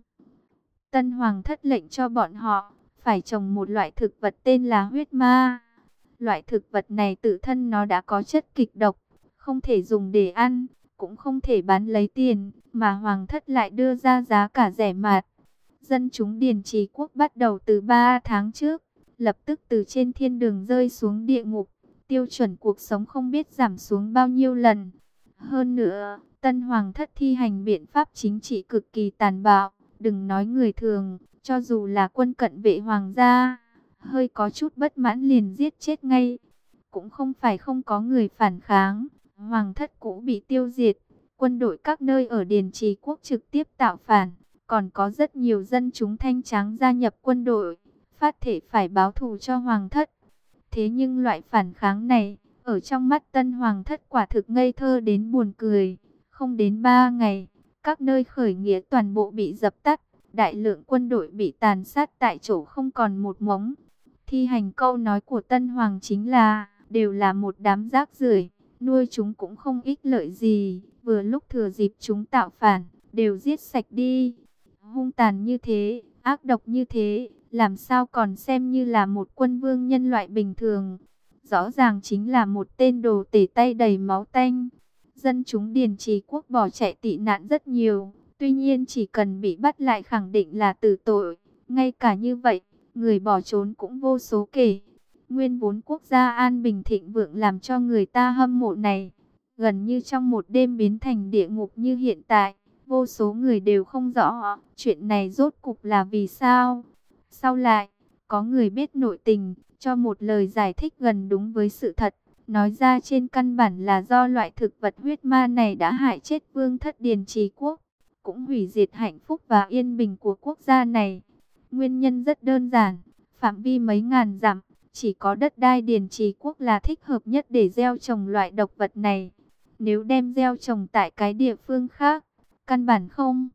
Tân hoàng thất lệnh cho bọn họ phải trồng một loại thực vật tên là huyết ma. Loại thực vật này tự thân nó đã có chất kịch độc, không thể dùng để ăn, cũng không thể bán lấy tiền, mà hoàng thất lại đưa ra giá cả rẻ mạt. Dân chúng Điền Trì Quốc bắt đầu từ ba tháng trước, lập tức từ trên thiên đường rơi xuống địa ngục, tiêu chuẩn cuộc sống không biết giảm xuống bao nhiêu lần. Hơn nữa, tân hoàng thất thi hành biện pháp chính trị cực kỳ tàn bạo, đừng nói người thường, cho dù là quân cận vệ hoàng gia, hơi có chút bất mãn liền giết chết ngay. Cũng không phải không có người phản kháng, hoàng thất cũ bị tiêu diệt, quân đội các nơi ở Điền Trì Quốc trực tiếp tạo phản, còn có rất nhiều dân chúng thanh tráng gia nhập quân đội, phát thể phải báo thù cho hoàng thất. Thế nhưng loại phản kháng này, ở trong mắt tân hoàng thất quả thực ngây thơ đến buồn cười. Không đến ba ngày, các nơi khởi nghĩa toàn bộ bị dập tắt, đại lượng quân đội bị tàn sát tại chỗ không còn một mống. Thi hành câu nói của tân hoàng chính là, đều là một đám rác rưởi, nuôi chúng cũng không ích lợi gì, vừa lúc thừa dịp chúng tạo phản, đều giết sạch đi. Hung tàn như thế, ác độc như thế, làm sao còn xem như là một quân vương nhân loại bình thường. Rõ ràng chính là một tên đồ tể tay đầy máu tanh. Dân chúng Điền Trì Quốc bỏ chạy tị nạn rất nhiều, tuy nhiên chỉ cần bị bắt lại khẳng định là tử tội. Ngay cả như vậy, người bỏ trốn cũng vô số kể. Nguyên vốn quốc gia an bình thịnh vượng làm cho người ta hâm mộ này, gần như trong một đêm biến thành địa ngục như hiện tại. Vô số người đều không rõ chuyện này rốt cục là vì sao. Sau lại, có người biết nội tình, cho một lời giải thích gần đúng với sự thật. Nói ra trên căn bản là do loại thực vật huyết ma này đã hại chết vương thất Điền Trì Quốc, cũng hủy diệt hạnh phúc và yên bình của quốc gia này. Nguyên nhân rất đơn giản, phạm vi mấy ngàn dặm, chỉ có đất đai Điền Trì Quốc là thích hợp nhất để gieo trồng loại độc vật này. Nếu đem gieo trồng tại cái địa phương khác, căn bản không.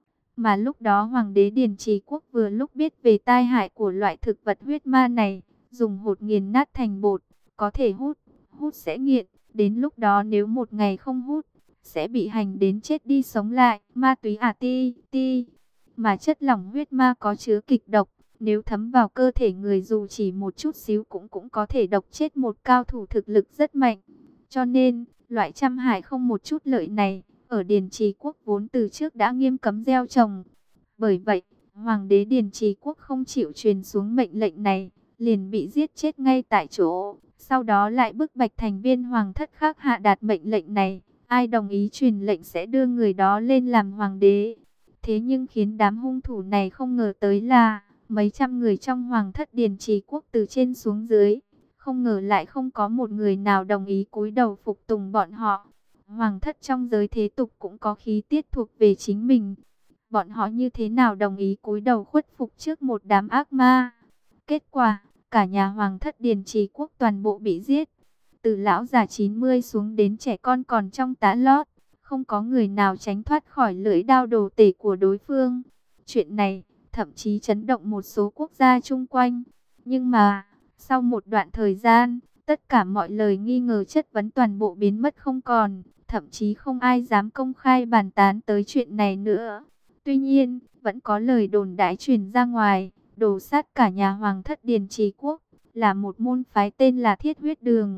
Mà lúc đó Hoàng đế Điền Trì Quốc vừa lúc biết về tai hại của loại thực vật huyết ma này, dùng hột nghiền nát thành bột, có thể hút, hút sẽ nghiện, đến lúc đó nếu một ngày không hút, sẽ bị hành đến chết đi sống lại, ma túy à ti, ti. Mà chất lỏng huyết ma có chứa kịch độc, nếu thấm vào cơ thể người dù chỉ một chút xíu cũng cũng có thể độc chết một cao thủ thực lực rất mạnh. Cho nên, loại trăm hại không một chút lợi này, ở Điền Trì Quốc vốn từ trước đã nghiêm cấm gieo trồng. Bởi vậy, Hoàng đế Điền Trì Quốc không chịu truyền xuống mệnh lệnh này, liền bị giết chết ngay tại chỗ. Sau đó lại bức bách thành viên hoàng thất khác hạ đạt mệnh lệnh này. Ai đồng ý truyền lệnh sẽ đưa người đó lên làm hoàng đế. Thế nhưng khiến đám hung thủ này không ngờ tới là mấy trăm người trong hoàng thất Điền Trì Quốc từ trên xuống dưới, không ngờ lại không có một người nào đồng ý cúi đầu phục tùng bọn họ. Hoàng thất trong giới thế tục cũng có khí tiết thuộc về chính mình. Bọn họ như thế nào đồng ý cúi đầu khuất phục trước một đám ác ma. Kết quả, cả nhà hoàng thất Điền Trì Quốc toàn bộ bị giết. Từ lão già chín mươi xuống đến trẻ con còn trong tá lót, không có người nào tránh thoát khỏi lưỡi đao đồ tể của đối phương. Chuyện này thậm chí chấn động một số quốc gia chung quanh. Nhưng mà, sau một đoạn thời gian, tất cả mọi lời nghi ngờ chất vấn toàn bộ biến mất không còn. Thậm chí không ai dám công khai bàn tán tới chuyện này nữa. Tuy nhiên, vẫn có lời đồn đãi truyền ra ngoài, đổ sát cả nhà hoàng thất Điền Trì Quốc, là một môn phái tên là Thiết Huyết Đường.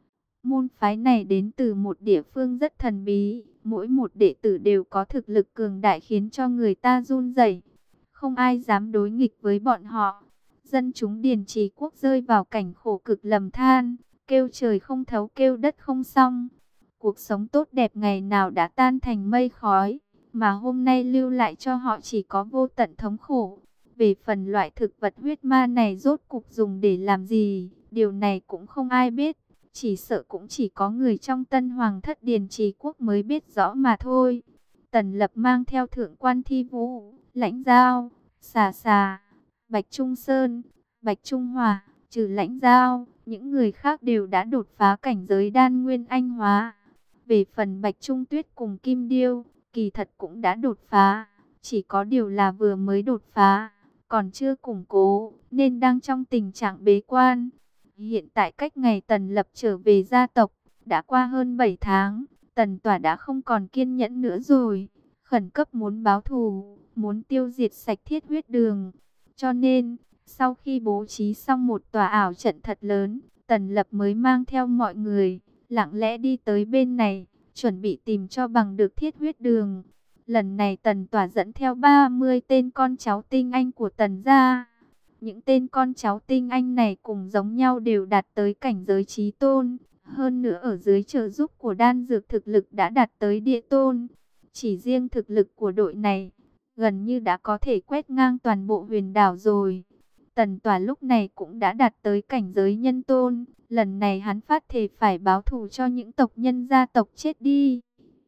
Môn phái này đến từ một địa phương rất thần bí, mỗi một đệ tử đều có thực lực cường đại khiến cho người ta run rẩy. Không ai dám đối nghịch với bọn họ. Dân chúng Điền Trì Quốc rơi vào cảnh khổ cực lầm than, kêu trời không thấu kêu đất không xong. Cuộc sống tốt đẹp ngày nào đã tan thành mây khói, mà hôm nay lưu lại cho họ chỉ có vô tận thống khổ. Về phần loại thực vật huyết ma này rốt cục dùng để làm gì, điều này cũng không ai biết. Chỉ sợ cũng chỉ có người trong Tân Hoàng thất Điền Trì Quốc mới biết rõ mà thôi. Tần Lập mang theo thượng quan Thi Vũ, Lãnh Giao, Xà Xà, Bạch Trung Sơn, Bạch Trung Hòa, trừ Lãnh Giao, những người khác đều đã đột phá cảnh giới đan nguyên anh hóa. Về phần Bạch Trung Tuyết cùng Kim Điêu, kỳ thật cũng đã đột phá, chỉ có điều là vừa mới đột phá, còn chưa củng cố, nên đang trong tình trạng bế quan. Hiện tại cách ngày Tần Lập trở về gia tộc, đã qua hơn bảy tháng, Tần Tỏa đã không còn kiên nhẫn nữa rồi, khẩn cấp muốn báo thù, muốn tiêu diệt sạch Thiết Huyết Đường. Cho nên, sau khi bố trí xong một tòa ảo trận thật lớn, Tần Lập mới mang theo mọi người, lặng lẽ đi tới bên này, chuẩn bị tìm cho bằng được Thiết Huyết Đường. Lần này Tần Tỏa dẫn theo ba mươi tên con cháu tinh anh của Tần gia. Những tên con cháu tinh anh này cùng giống nhau đều đạt tới cảnh giới chí tôn. Hơn nữa ở dưới trợ giúp của đan dược thực lực đã đạt tới địa tôn. Chỉ riêng thực lực của đội này, gần như đã có thể quét ngang toàn bộ huyền đảo rồi. Tần Tỏa lúc này cũng đã đạt tới cảnh giới nhân tôn. Lần này hắn phát thề phải báo thù cho những tộc nhân gia tộc chết đi.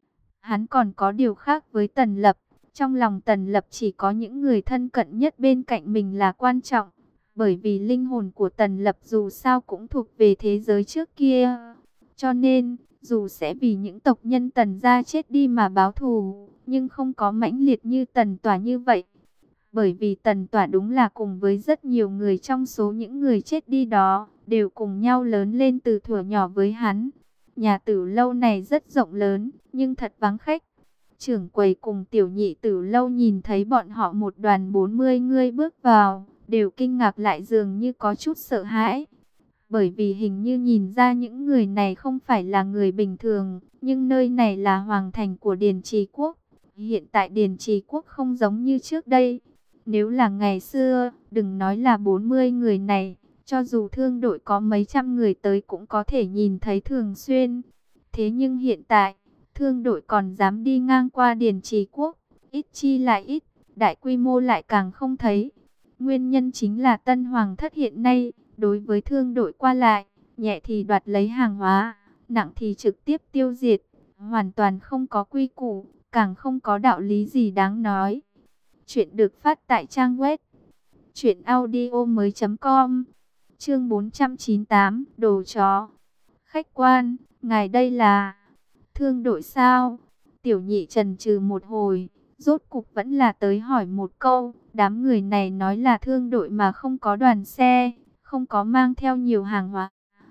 Hắn còn có điều khác với Tần Lập. Trong lòng Tần Lập chỉ có những người thân cận nhất bên cạnh mình là quan trọng. Bởi vì linh hồn của Tần Lập dù sao cũng thuộc về thế giới trước kia. Cho nên, dù sẽ vì những tộc nhân Tần gia chết đi mà báo thù, nhưng không có mãnh liệt như Tần Tỏa như vậy. Bởi vì Tần Tỏa đúng là cùng với rất nhiều người trong số những người chết đi đó, đều cùng nhau lớn lên từ thuở nhỏ với hắn. Nhà Tử Lâu này rất rộng lớn, nhưng thật vắng khách. Trưởng quầy cùng tiểu nhị Tử Lâu nhìn thấy bọn họ một đoàn bốn mươi người bước vào, đều kinh ngạc lại dường như có chút sợ hãi. Bởi vì hình như nhìn ra những người này không phải là người bình thường, nhưng nơi này là hoàng thành của Điền Trì Quốc. Hiện tại Điền Trì Quốc không giống như trước đây. Nếu là ngày xưa, đừng nói là bốn mươi người này, cho dù thương đội có mấy trăm người tới cũng có thể nhìn thấy thường xuyên. Thế nhưng hiện tại, thương đội còn dám đi ngang qua Điền Trì Quốc, ít chi lại ít, đại quy mô lại càng không thấy. Nguyên nhân chính là Tân Hoàng thất hiện nay, đối với thương đội qua lại, nhẹ thì đoạt lấy hàng hóa, nặng thì trực tiếp tiêu diệt, hoàn toàn không có quy củ, càng không có đạo lý gì đáng nói. Chuyện được phát tại trang web Chuyện audio mới com. Chương bốn trăm chín mươi tám, đồ chó. Khách quan, ngài đây là thương đội sao? Tiểu nhị chần chừ một hồi, rốt cục vẫn là tới hỏi một câu. Đám người này nói là thương đội mà không có đoàn xe, không có mang theo nhiều hàng hóa.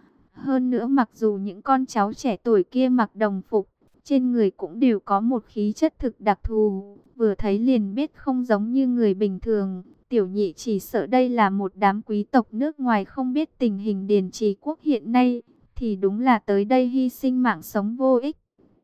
Hơn nữa mặc dù những con cháu trẻ tuổi kia mặc đồng phục, trên người cũng đều có một khí chất thực đặc thù, vừa thấy liền biết không giống như người bình thường. Tiểu nhị chỉ sợ đây là một đám quý tộc nước ngoài không biết tình hình Điền Trì quốc hiện nay, thì đúng là tới đây hy sinh mạng sống vô ích.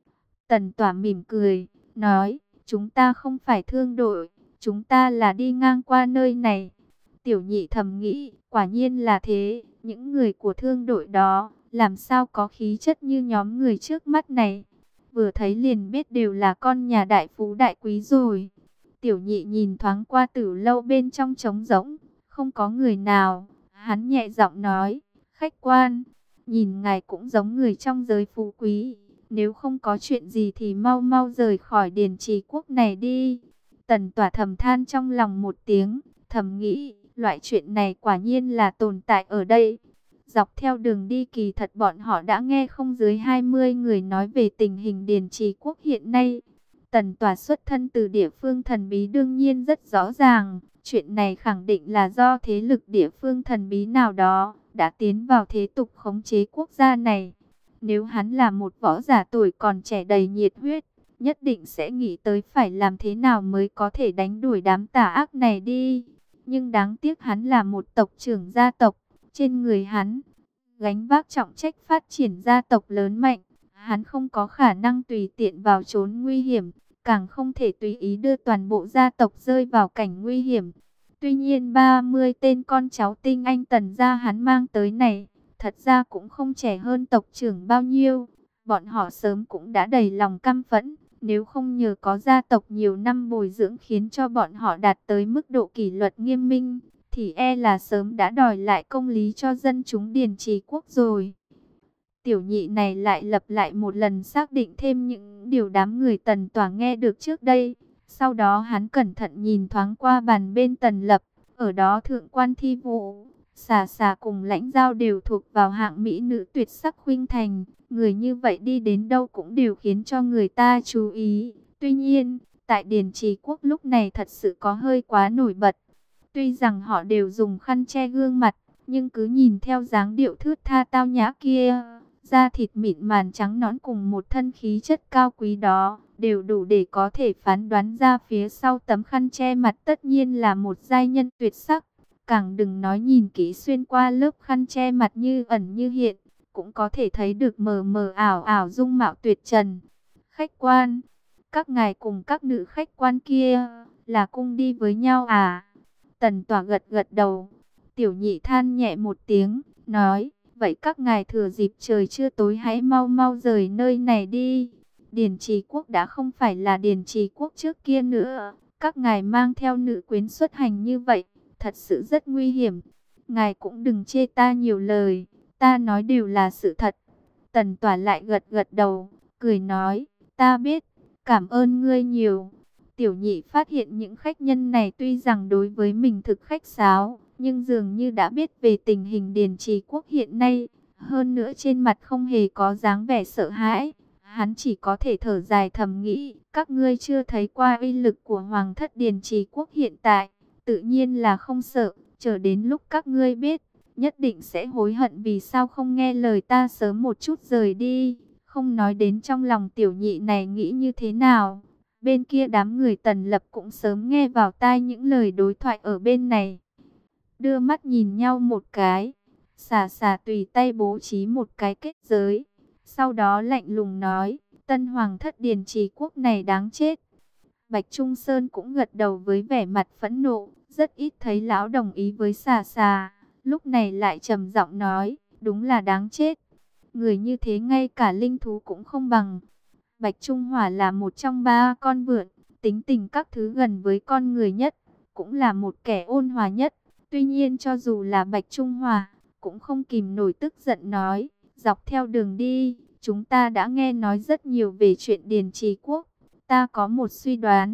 Tần Tỏa mỉm cười, nói, chúng ta không phải thương đội, chúng ta là đi ngang qua nơi này. Tiểu nhị thầm nghĩ, quả nhiên là thế, những người của thương đội đó, làm sao có khí chất như nhóm người trước mắt này. Vừa thấy liền biết đều là con nhà đại phú đại quý rồi. Tiểu nhị nhìn thoáng qua tử lâu bên trong trống rỗng, không có người nào. Hắn nhẹ giọng nói, khách quan, nhìn ngài cũng giống người trong giới phú quý. Nếu không có chuyện gì thì mau mau rời khỏi Điền Trì quốc này đi. Tần Tỏa thầm than trong lòng một tiếng, thầm nghĩ, loại chuyện này quả nhiên là tồn tại ở đây. Dọc theo đường đi kỳ thật bọn họ đã nghe không dưới hai mươi người nói về tình hình Điền Trì quốc hiện nay. Tần Tỏa xuất thân từ địa phương thần bí đương nhiên rất rõ ràng. Chuyện này khẳng định là do thế lực địa phương thần bí nào đó đã tiến vào thế tục khống chế quốc gia này. Nếu hắn là một võ giả tuổi còn trẻ đầy nhiệt huyết, nhất định sẽ nghĩ tới phải làm thế nào mới có thể đánh đuổi đám tà ác này đi. Nhưng đáng tiếc hắn là một tộc trưởng gia tộc, trên người hắn gánh vác trọng trách phát triển gia tộc lớn mạnh. Hắn không có khả năng tùy tiện vào trốn nguy hiểm, càng không thể tùy ý đưa toàn bộ gia tộc rơi vào cảnh nguy hiểm. Tuy nhiên ba mươi tên con cháu tinh anh Tần gia hắn mang tới này, thật ra cũng không trẻ hơn tộc trưởng bao nhiêu. Bọn họ sớm cũng đã đầy lòng căm phẫn, nếu không nhờ có gia tộc nhiều năm bồi dưỡng khiến cho bọn họ đạt tới mức độ kỷ luật nghiêm minh, thì e là sớm đã đòi lại công lý cho dân chúng Điền Trì quốc rồi. Tiểu nhị này lại lặp lại một lần xác định thêm những điều đám người Tần Tỏa nghe được trước đây. Sau đó hắn cẩn thận nhìn thoáng qua bàn bên Tần Lập, ở đó thượng quan Thi Vũ, Xà Xà cùng Lãnh Giao đều thuộc vào hạng mỹ nữ tuyệt sắc khuynh thành. Người như vậy đi đến đâu cũng đều khiến cho người ta chú ý. Tuy nhiên, tại Điền Trì quốc lúc này thật sự có hơi quá nổi bật. Tuy rằng họ đều dùng khăn che gương mặt, nhưng cứ nhìn theo dáng điệu thướt tha tao nhã kia, da thịt mịn màng trắng nõn cùng một thân khí chất cao quý đó, đều đủ để có thể phán đoán ra phía sau tấm khăn che mặt tất nhiên là một giai nhân tuyệt sắc. Càng đừng nói nhìn kỹ xuyên qua lớp khăn che mặt như ẩn như hiện, cũng có thể thấy được mờ mờ ảo ảo dung mạo tuyệt trần. Khách quan, các ngài cùng các nữ khách quan kia là cùng đi với nhau à? Tần Tỏa gật gật đầu. Tiểu nhị than nhẹ một tiếng, nói, vậy các ngài thừa dịp trời chưa tối hãy mau mau rời nơi này đi. Điền Trì quốc đã không phải là Điền Trì quốc trước kia nữa. Các ngài mang theo nữ quyến xuất hành như vậy, thật sự rất nguy hiểm. Ngài cũng đừng chê ta nhiều lời, ta nói đều là sự thật. Tần Tỏa lại gật gật đầu, cười nói, ta biết, cảm ơn ngươi nhiều. Tiểu nhị phát hiện những khách nhân này tuy rằng đối với mình thực khách sáo, nhưng dường như đã biết về tình hình Điền Trì quốc hiện nay. Hơn nữa trên mặt không hề có dáng vẻ sợ hãi. Hắn chỉ có thể thở dài thầm nghĩ, các ngươi chưa thấy qua uy lực của Hoàng thất Điền Trì quốc hiện tại, tự nhiên là không sợ. Chờ đến lúc các ngươi biết, nhất định sẽ hối hận vì sao không nghe lời ta sớm một chút rời đi. Không nói đến trong lòng tiểu nhị này nghĩ như thế nào. Bên kia đám người Tần Lập cũng sớm nghe vào tai những lời đối thoại ở bên này. Đưa mắt nhìn nhau một cái, Xà Xà tùy tay bố trí một cái kết giới. Sau đó lạnh lùng nói, tân hoàng thất Điền Trì quốc này đáng chết. Bạch Trung Sơn cũng gật đầu với vẻ mặt phẫn nộ, rất ít thấy lão đồng ý với Xà Xà. Lúc này lại trầm giọng nói, đúng là đáng chết. Người như thế ngay cả linh thú cũng không bằng. Bạch Trung Hỏa là một trong ba con vượn, tính tình các thứ gần với con người nhất, cũng là một kẻ ôn hòa nhất. Tuy nhiên cho dù là Bạch Trung Hỏa, cũng không kìm nổi tức giận nói, dọc theo đường đi, chúng ta đã nghe nói rất nhiều về chuyện Điền Trì quốc. Ta có một suy đoán,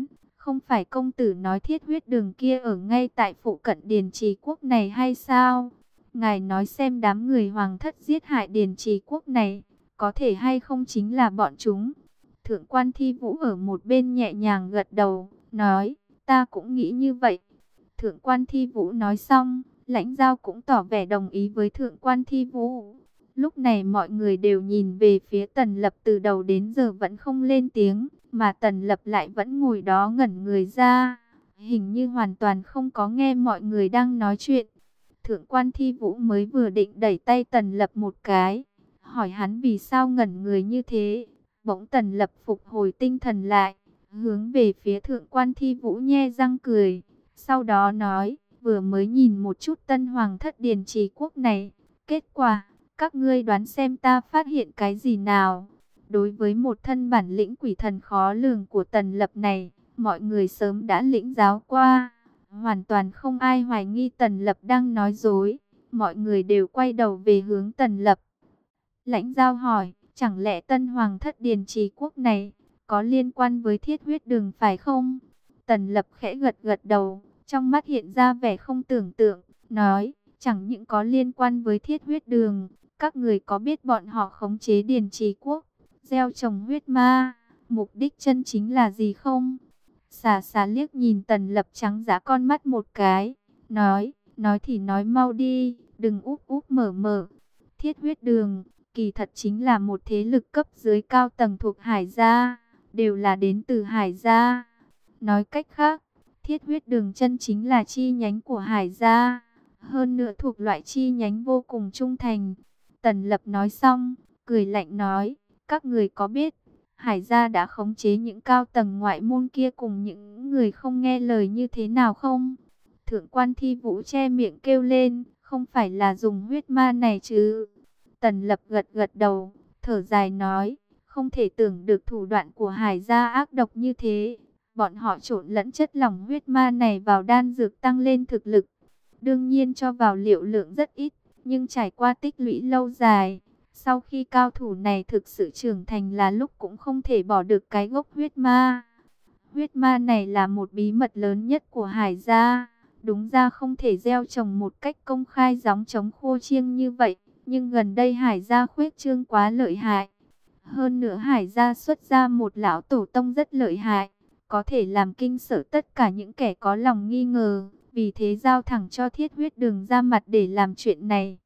không phải công tử nói thiết huyết đường kia ở ngay tại phụ cận Điền Trì Quốc này hay sao? Ngài nói xem đám người hoàng thất giết hại Điền Trì Quốc này, có thể hay không chính là bọn chúng? Thượng quan Thi Vũ ở một bên nhẹ nhàng gật đầu, nói, ta cũng nghĩ như vậy. Thượng quan Thi Vũ nói xong, Lãnh Giao cũng tỏ vẻ đồng ý với Thượng quan Thi Vũ. Lúc này mọi người đều nhìn về phía Tần Lập, từ đầu đến giờ vẫn không lên tiếng, mà Tần Lập lại vẫn ngồi đó ngẩn người ra, hình như hoàn toàn không có nghe mọi người đang nói chuyện. Thượng quan Thi Vũ mới vừa định đẩy tay Tần Lập một cái, hỏi hắn vì sao ngẩn người như thế. Bỗng Tần Lập phục hồi tinh thần lại, hướng về phía Thượng quan Thi Vũ nhe răng cười. Sau đó nói, vừa mới nhìn một chút Tân Hoàng thất Điền Trì Quốc này, kết quả, các ngươi đoán xem ta phát hiện cái gì nào? Đối với một thân bản lĩnh quỷ thần khó lường của Tần Lập này, mọi người sớm đã lĩnh giáo qua. Hoàn toàn không ai hoài nghi Tần Lập đang nói dối. Mọi người đều quay đầu về hướng Tần Lập. Lãnh Giao hỏi, chẳng lẽ Tân Hoàng thất Điền Trì Quốc này có liên quan với thiết huyết đường phải không? Tần Lập khẽ gật gật đầu, trong mắt hiện ra vẻ không tưởng tượng, nói, chẳng những có liên quan với thiết huyết đường, các người có biết bọn họ khống chế Điền Trì Quốc, gieo trồng huyết ma, mục đích chân chính là gì không? Xà xà liếc nhìn Tần Lập trắng dã con mắt một cái, nói, nói thì nói mau đi, đừng úp úp mở mở. Thiết huyết đường, kỳ thật chính là một thế lực cấp dưới cao tầng thuộc Hải gia, đều là đến từ Hải gia. Nói cách khác, thiết huyết đường chân chính là chi nhánh của Hải gia, hơn nữa thuộc loại chi nhánh vô cùng trung thành. Tần Lập nói xong, cười lạnh nói, các người có biết, Hải gia đã khống chế những cao tầng ngoại môn kia cùng những người không nghe lời như thế nào không? Thượng quan Thi Vũ che miệng kêu lên, không phải là dùng huyết ma này chứ? Tần Lập gật gật đầu, thở dài nói, không thể tưởng được thủ đoạn của Hải gia ác độc như thế. Bọn họ trộn lẫn chất lỏng huyết ma này vào đan dược tăng lên thực lực. Đương nhiên cho vào liều lượng rất ít, nhưng trải qua tích lũy lâu dài, sau khi cao thủ này thực sự trưởng thành là lúc cũng không thể bỏ được cái gốc huyết ma. Huyết ma này là một bí mật lớn nhất của Hải gia. Đúng ra không thể gieo trồng một cách công khai gióng trống khô chiêng như vậy. Nhưng gần đây Hải gia khuếch trương quá lợi hại. Hơn nữa Hải gia xuất ra một lão tổ tông rất lợi hại, có thể làm kinh sợ tất cả những kẻ có lòng nghi ngờ. Vì thế giao thẳng cho thiết huyết đường ra mặt để làm chuyện này.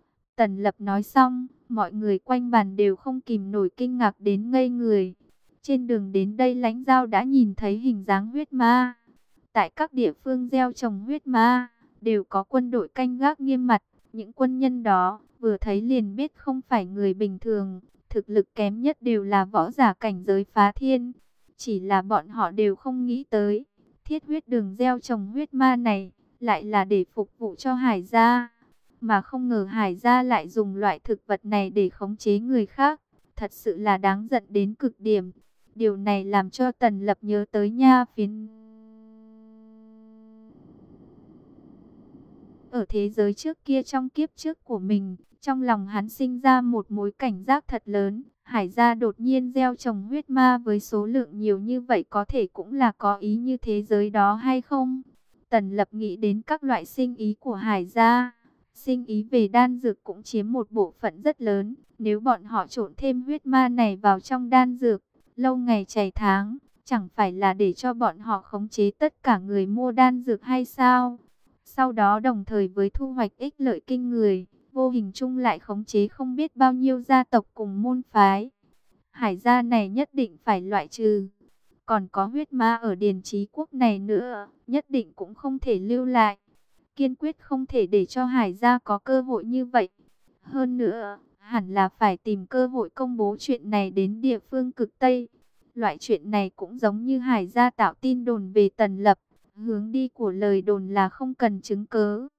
Tần Lập nói xong, mọi người quanh bàn đều không kìm nổi kinh ngạc đến ngây người. Trên đường đến đây Lãnh Giao đã nhìn thấy hình dáng huyết ma. Tại các địa phương gieo trồng huyết ma, đều có quân đội canh gác nghiêm mặt. Những quân nhân đó, vừa thấy liền biết không phải người bình thường. Thực lực kém nhất đều là võ giả cảnh giới phá thiên. Chỉ là bọn họ đều không nghĩ tới, thiết huyết đường gieo trồng huyết ma này, lại là để phục vụ cho Hải gia. Mà không ngờ Hải gia lại dùng loại thực vật này để khống chế người khác. Thật sự là đáng giận đến cực điểm. Điều này làm cho Tần Lập nhớ tới nha phiến. Ở thế giới trước kia trong kiếp trước của mình, trong lòng hắn sinh ra một mối cảnh giác thật lớn. Hải gia đột nhiên gieo trồng huyết ma với số lượng nhiều như vậy có thể cũng là có ý như thế giới đó hay không? Tần Lập nghĩ đến các loại sinh ý của Hải gia. Sinh ý về đan dược cũng chiếm một bộ phận rất lớn. Nếu bọn họ trộn thêm huyết ma này vào trong đan dược, lâu ngày chảy tháng, chẳng phải là để cho bọn họ khống chế tất cả người mua đan dược hay sao? Sau đó đồng thời với thu hoạch ích lợi kinh người, vô hình chung lại khống chế không biết bao nhiêu gia tộc cùng môn phái. Hải gia này nhất định phải loại trừ. Còn có huyết ma ở Điền Trì Quốc này nữa, nhất định cũng không thể lưu lại. Kiên quyết không thể để cho Hải gia có cơ hội như vậy. Hơn nữa, hẳn là phải tìm cơ hội công bố chuyện này đến địa phương cực Tây. Loại chuyện này cũng giống như Hải gia tạo tin đồn về Tần Lập. Hướng đi của lời đồn là không cần chứng cớ.